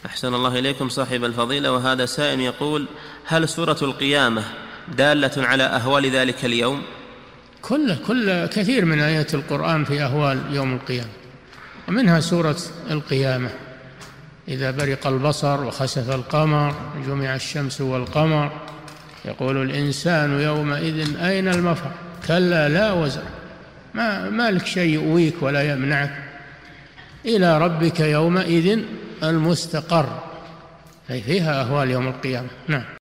أحسن الله إليكم صاحب الفضيلة، وهذا سائل يقول: هل سورة القيامة دالة على أهوال ذلك اليوم؟ كل كثير من آيات القرآن في أهوال يوم القيامة، ومنها سورة القيامة: إذا برق البصر وخسف القمر جمع الشمس والقمر يقول الإنسان يومئذ أين المفر كلا لا وزر، ما لك شيء يؤويك ولا يمنعك، إلى ربك يومئذ المستقر. أي فيها أهوال يوم القيامة. نعم.